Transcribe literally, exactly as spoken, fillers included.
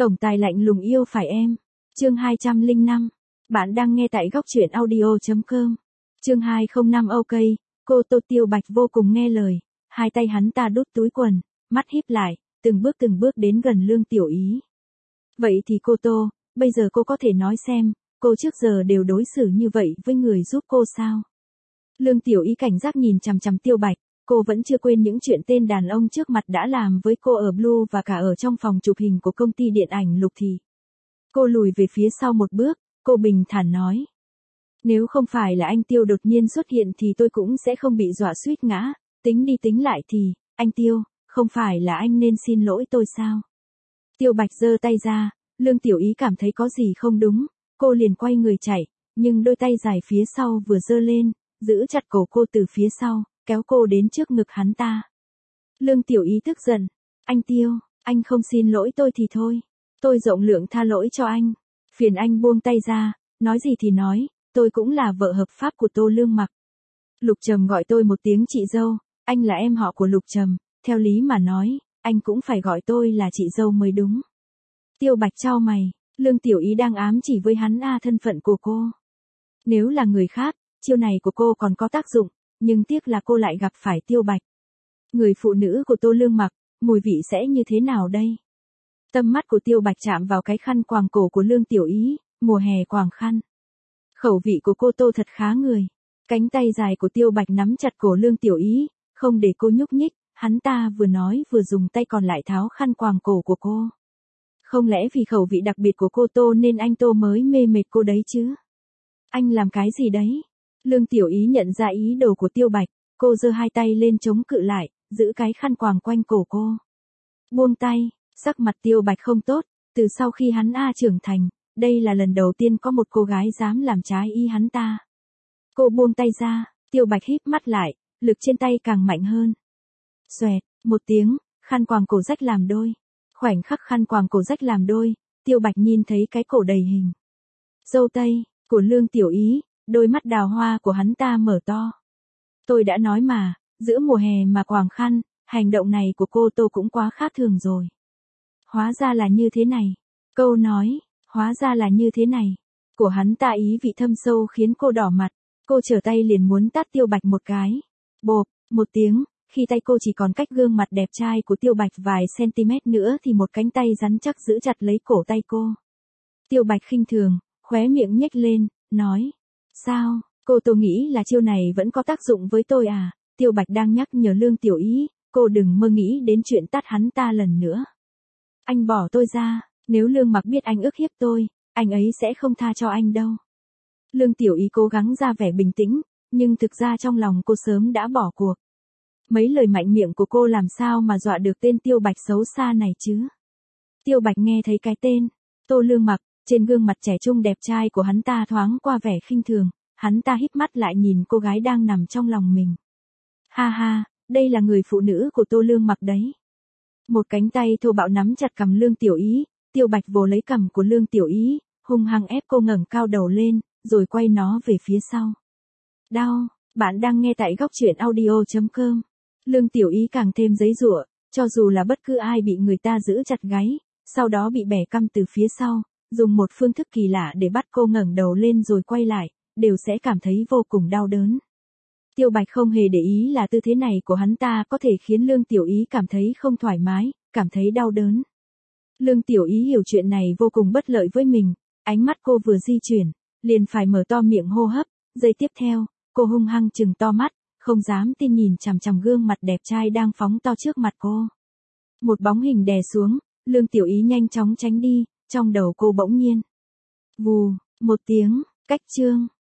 Tổng tài lạnh lùng yêu phải em. Chương hai trăm lẻ năm. Bạn đang nghe tại góc truyện audio chấm com. Chương hai không năm. Ok, cô Tô Tiêu Bạch vô cùng nghe lời, hai tay hắn ta đút túi quần, mắt híp lại, từng bước từng bước đến gần Lương Tiểu Ý. Vậy thì cô Tô, bây giờ cô có thể nói xem, cô trước giờ đều đối xử như vậy với người giúp cô sao? Lương Tiểu Ý cảnh giác nhìn chằm chằm Tiêu Bạch, cô vẫn chưa quên những chuyện tên đàn ông trước mặt đã làm với cô ở Blue và cả ở trong phòng chụp hình của công ty điện ảnh Lục Thị. Cô lùi về phía sau một bước, cô bình thản nói. Nếu không phải là anh Tiêu đột nhiên xuất hiện thì tôi cũng sẽ không bị dọa suýt ngã, tính đi tính lại thì, anh Tiêu, không phải là anh nên xin lỗi tôi sao? Tiêu Bạch giơ tay ra, Lương Tiểu Ý cảm thấy có gì không đúng, cô liền quay người chạy, nhưng đôi tay dài phía sau vừa giơ lên, giữ chặt cổ cô từ phía sau, kéo cô đến trước ngực hắn ta. Lương Tiểu Ý tức giận, anh Tiêu, anh không xin lỗi tôi thì thôi, tôi rộng lượng tha lỗi cho anh, phiền anh buông tay ra, nói gì thì nói, tôi cũng là vợ hợp pháp của Tô Lương Mặc. Lục Trầm gọi tôi một tiếng chị dâu, anh là em họ của Lục Trầm, theo lý mà nói, anh cũng phải gọi tôi là chị dâu mới đúng. Tiêu Bạch chau mày, Lương Tiểu Ý đang ám chỉ với hắn a thân phận của cô. Nếu là người khác, chiêu này của cô còn có tác dụng, nhưng tiếc là cô lại gặp phải Tiêu Bạch. Người phụ nữ của Tô Lương Mặc, mùi vị sẽ như thế nào đây? Tâm mắt của Tiêu Bạch chạm vào cái khăn quàng cổ của Lương Tiểu Ý, mùa hè quàng khăn. Khẩu vị của cô Tô thật khá người. Cánh tay dài của Tiêu Bạch nắm chặt cổ Lương Tiểu Ý, không để cô nhúc nhích, hắn ta vừa nói vừa dùng tay còn lại tháo khăn quàng cổ của cô. Không lẽ vì khẩu vị đặc biệt của cô Tô nên anh Tô mới mê mệt cô đấy chứ? Anh làm cái gì đấy? Lương Tiểu Ý nhận ra ý đồ của Tiêu Bạch, cô giơ hai tay lên chống cự lại, giữ cái khăn quàng quanh cổ cô. Buông tay, sắc mặt Tiêu Bạch không tốt, từ sau khi hắn A trưởng thành, đây là lần đầu tiên có một cô gái dám làm trái ý hắn ta. Cô buông tay ra, Tiêu Bạch híp mắt lại, lực trên tay càng mạnh hơn. Xoẹt, một tiếng, khăn quàng cổ rách làm đôi. Khoảnh khắc khăn quàng cổ rách làm đôi, Tiêu Bạch nhìn thấy cái cổ đầy hình dâu tây của Lương Tiểu Ý, đôi mắt đào hoa của hắn ta mở to. Tôi đã nói mà, giữa mùa hè mà quàng khăn, hành động này của cô Tô cũng quá khác thường rồi. Hóa ra là như thế này. Câu nói, hóa ra là như thế này, của hắn ta ý vị thâm sâu khiến cô đỏ mặt, cô trở tay liền muốn tát Tiêu Bạch một cái. Bộp, một tiếng, khi tay cô chỉ còn cách gương mặt đẹp trai của Tiêu Bạch vài centimet nữa thì một cánh tay rắn chắc giữ chặt lấy cổ tay cô. Tiêu Bạch khinh thường, khóe miệng nhếch lên, nói, sao, cô Tô nghĩ là chiêu này vẫn có tác dụng với tôi à? Tiêu Bạch đang nhắc nhở Lương Tiểu Ý, cô đừng mơ nghĩ đến chuyện tát hắn ta lần nữa. Anh bỏ tôi ra, nếu Lương Mặc biết anh ức hiếp tôi, anh ấy sẽ không tha cho anh đâu. Lương Tiểu Ý cố gắng ra vẻ bình tĩnh, nhưng thực ra trong lòng cô sớm đã bỏ cuộc. Mấy lời mạnh miệng của cô làm sao mà dọa được tên Tiêu Bạch xấu xa này chứ? Tiêu Bạch nghe thấy cái tên Tô Lương Mặc, trên gương mặt trẻ trung đẹp trai của hắn ta thoáng qua vẻ khinh thường, hắn ta híp mắt lại nhìn cô gái đang nằm trong lòng mình. Ha ha, đây là người phụ nữ của Tô Lương Mặc đấy. Một cánh tay thô bạo nắm chặt cằm Lương Tiểu Ý, Tiêu Bạch vồ lấy cằm của Lương Tiểu Ý, hung hăng ép cô ngẩng cao đầu lên, rồi quay nó về phía sau. Đau, bạn đang nghe tại góc truyện audio chấm com. Lương Tiểu Ý càng thêm giãy giụa, cho dù là bất cứ ai bị người ta giữ chặt gáy, sau đó bị bẻ cằm từ phía sau, dùng một phương thức kỳ lạ để bắt cô ngẩng đầu lên rồi quay lại, đều sẽ cảm thấy vô cùng đau đớn. Tiêu Bạch không hề để ý là tư thế này của hắn ta có thể khiến Lương Tiểu Ý cảm thấy không thoải mái, cảm thấy đau đớn. Lương Tiểu Ý hiểu chuyện này vô cùng bất lợi với mình, ánh mắt cô vừa di chuyển, liền phải mở to miệng hô hấp, giây tiếp theo, cô hung hăng trừng to mắt, không dám tin nhìn chằm chằm gương mặt đẹp trai đang phóng to trước mặt cô. Một bóng hình đè xuống, Lương Tiểu Ý nhanh chóng tránh đi, trong đầu cô bỗng nhiên. Vù, một tiếng, cách chương.